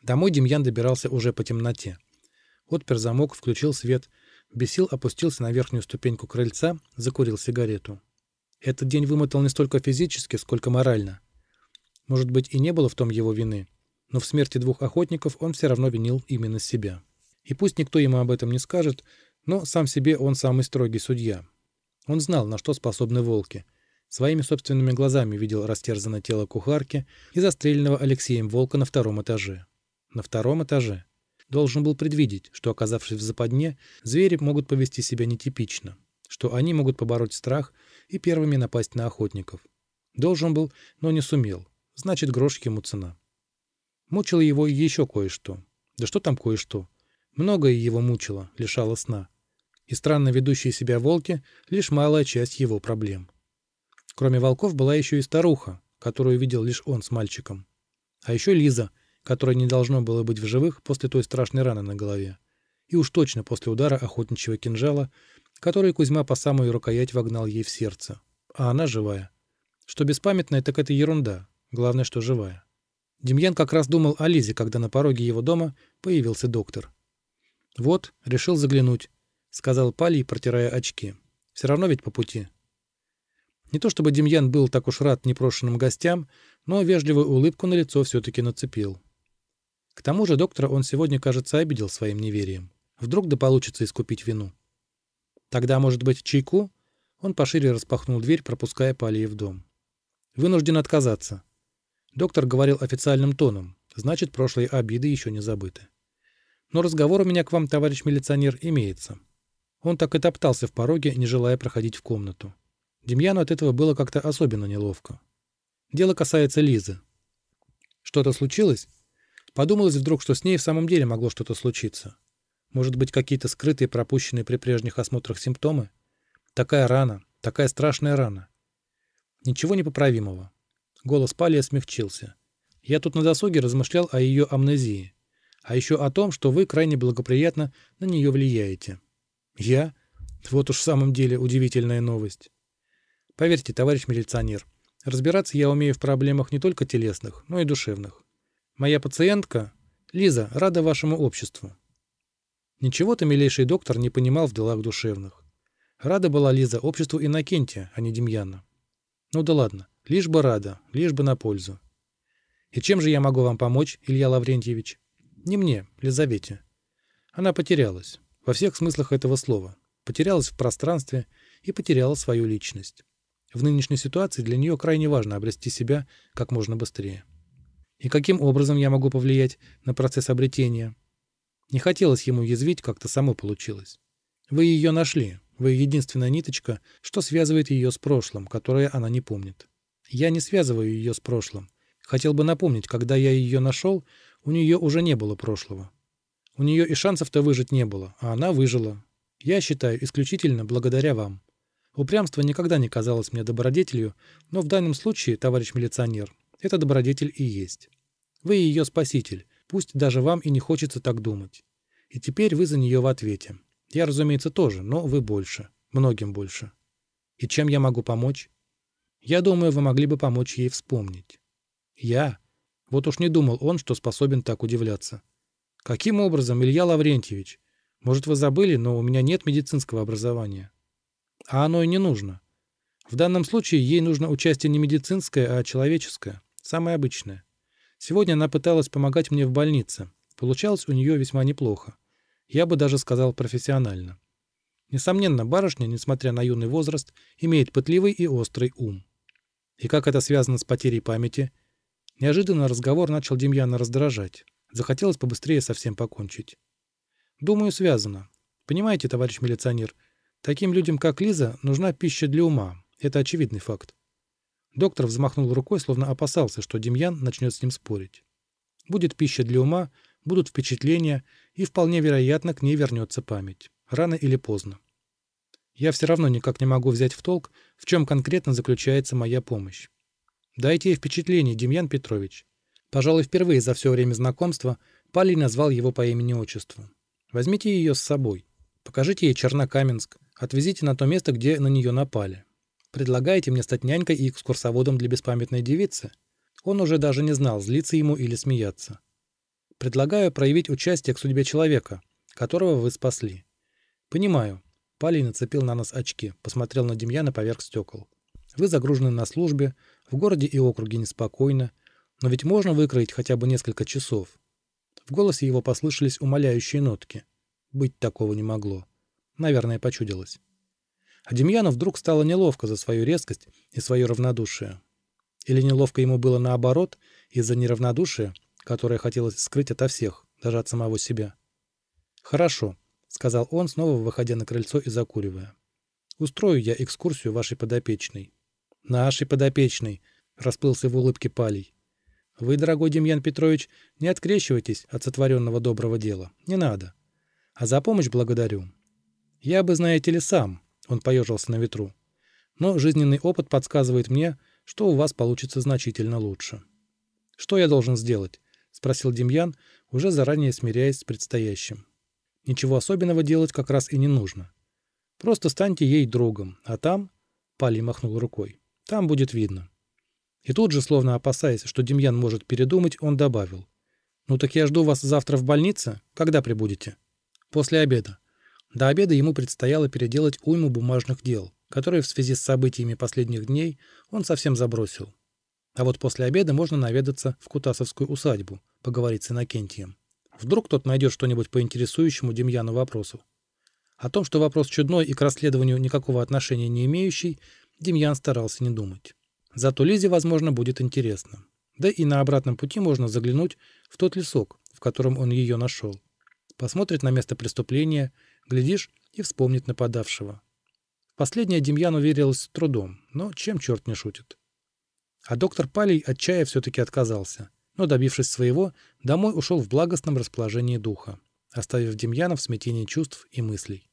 Домой Демьян добирался уже по темноте. Отпер замок, включил свет, без сил опустился на верхнюю ступеньку крыльца, закурил сигарету. Этот день вымотал не столько физически, сколько морально. Может быть, и не было в том его вины, но в смерти 2 охотников он все равно винил именно себя. И пусть никто ему об этом не скажет, но сам себе он самый строгий судья. Он знал, на что способны волки. Своими собственными глазами видел растерзанное тело кухарки и застреленного Алексеем волка на 2-м этаже. На 2-м этаже. Должен был предвидеть, что, оказавшись в западне, звери могут повести себя нетипично, что они могут побороть страх и первыми напасть на охотников. Должен был, но не сумел. Значит, грош ему цена. Мучило его еще кое-что. Да что там кое-что? Многое его мучило, лишало сна. И странно ведущие себя волки — лишь малая часть его проблем. Кроме волков была еще и старуха, которую видел лишь он с мальчиком. А еще Лиза, которой не должно было быть в живых после той страшной раны на голове. И уж точно после удара охотничьего кинжала, который Кузьма по самую рукоять вогнал ей в сердце. А она живая. Что беспамятная, так это ерунда. Главное, что живая. Демьян как раз думал о Лизе, когда на пороге его дома появился доктор. «Вот, решил заглянуть», — сказал Палий, протирая очки. «Все равно ведь по пути». Не то чтобы Демьян был так уж рад непрошенным гостям, но вежливую улыбку на лицо все-таки нацепил. К тому же доктора он сегодня, кажется, обидел своим неверием. Вдруг да получится искупить вину. Тогда, может быть, чайку? Он пошире распахнул дверь, пропуская Палия в дом. «Вынужден отказаться». Доктор говорил официальным тоном, значит, прошлые обиды еще не забыты. «Но разговор у меня к вам, товарищ милиционер, имеется». Он так и топтался в пороге, не желая проходить в комнату. Демьяну от этого было как-то особенно неловко. Дело касается Лизы. Что-то случилось? Подумалось вдруг, что с ней в самом деле могло что-то случиться. Может быть, какие-то скрытые, пропущенные при прежних осмотрах симптомы? Такая рана, такая страшная рана. Ничего непоправимого. Голос Палия смягчился. Я тут на досуге размышлял о ее амнезии. А еще о том, что вы крайне благоприятно на нее влияете. Я? Вот уж в самом деле удивительная новость. Поверьте, товарищ милиционер, разбираться я умею в проблемах не только телесных, но и душевных. Моя пациентка, Лиза, рада вашему обществу. Ничего-то милейший доктор не понимал в делах душевных. Рада была Лиза обществу Иннокентия, а не Демьяна. Ну да ладно, лишь бы рада, лишь бы на пользу. И чем же я могу вам помочь, Илья Лаврентьевич? Не мне, Лизавете. Она потерялась, во всех смыслах этого слова. Потерялась в пространстве и потеряла свою личность. В нынешней ситуации для нее крайне важно обрести себя как можно быстрее. И каким образом я могу повлиять на процесс обретения? Не хотелось ему язвить, как-то само получилось. Вы ее нашли. Вы единственная ниточка, что связывает ее с прошлым, которое она не помнит. Я не связываю ее с прошлым. Хотел бы напомнить, когда я ее нашел, у нее уже не было прошлого. У нее и шансов-то выжить не было, а она выжила. Я считаю, исключительно благодаря вам. Упрямство никогда не казалось мне добродетелью, но в данном случае, товарищ милиционер, это добродетель и есть. Вы ее спаситель, пусть даже вам и не хочется так думать. И теперь вы за нее в ответе. Я, разумеется, тоже, но вы больше, многим больше. И чем я могу помочь? Я думаю, вы могли бы помочь ей вспомнить. Я? Вот уж не думал он, что способен так удивляться. Каким образом, Илья Лаврентьевич? Может, вы забыли, но у меня нет медицинского образования. А оно и не нужно. В данном случае ей нужно участие не медицинское, а человеческое, самое обычное. Сегодня она пыталась помогать мне в больнице. Получалось у нее весьма неплохо. Я бы даже сказал профессионально. Несомненно, барышня, несмотря на юный возраст, имеет пытливый и острый ум. И как это связано с потерей памяти? Неожиданно разговор начал Демьяна раздражать. Захотелось побыстрее совсем покончить. Думаю, связано. Понимаете, товарищ милиционер, таким людям, как Лиза, нужна пища для ума. Это очевидный факт. Доктор взмахнул рукой, словно опасался, что Демьян начнет с ним спорить. Будет пища для ума, будут впечатления, и вполне вероятно, к ней вернется память. Рано или поздно. Я все равно никак не могу взять в толк, в чем конкретно заключается моя помощь. Дайте ей впечатление, Демьян Петрович. Пожалуй, впервые за все время знакомства Палий назвал его по имени-отчеству. Возьмите ее с собой. Покажите ей Чернокаменск. Отвезите на то место, где на нее напали. Предлагаете мне стать нянькой и экскурсоводом для беспамятной девицы? Он уже даже не знал, злиться ему или смеяться. Предлагаю проявить участие к судьбе человека, которого вы спасли. Понимаю. Палий нацепил на нос очки, посмотрел на Демьяна поверх стекол. Вы загружены на службе, в городе и округе неспокойно, но ведь можно выкроить хотя бы несколько часов. В голосе его послышались умоляющие нотки. Быть такого не могло. Наверное, почудилось. А Демьяну вдруг стало неловко за свою резкость и свое равнодушие. Или неловко ему было наоборот, из-за неравнодушия, которое хотелось скрыть ото всех, даже от самого себя. «Хорошо», — сказал он, снова выходя на крыльцо и закуривая. «Устрою я экскурсию вашей подопечной». «Нашей подопечной», — расплылся в улыбке Палий. «Вы, дорогой Демьян Петрович, не открещивайтесь от сотворенного доброго дела. Не надо. А за помощь благодарю. Я бы, знаете ли, сам», — он поежился на ветру. «Но жизненный опыт подсказывает мне, что у вас получится значительно лучше». «Что я должен сделать?» — спросил Демьян, уже заранее смиряясь с предстоящим. «Ничего особенного делать как раз и не нужно. Просто станьте ей другом, а там...» — Палий махнул рукой. «Там будет видно». И тут же, словно опасаясь, что Демьян может передумать, он добавил. «Ну так я жду вас завтра в больнице. Когда прибудете?» «После обеда». До обеда ему предстояло переделать уйму бумажных дел, которые в связи с событиями последних дней он совсем забросил. А вот после обеда можно наведаться в Кутасовскую усадьбу, поговорить с Иннокентием. Вдруг тот найдет что-нибудь по интересующему Демьяну вопросу. О том, что вопрос чудной и к расследованию никакого отношения не имеющий, Демьян старался не думать. Зато Лизе, возможно, будет интересно. Да и на обратном пути можно заглянуть в тот лесок, в котором он ее нашел. Посмотрит на место преступления, глядишь, и вспомнит нападавшего. В последнее Демьяну верилось с трудом, но чем черт не шутит. А доктор Палий от чая все-таки отказался, но, добившись своего, домой ушел в благостном расположении духа, оставив Демьяна в смятении чувств и мыслей.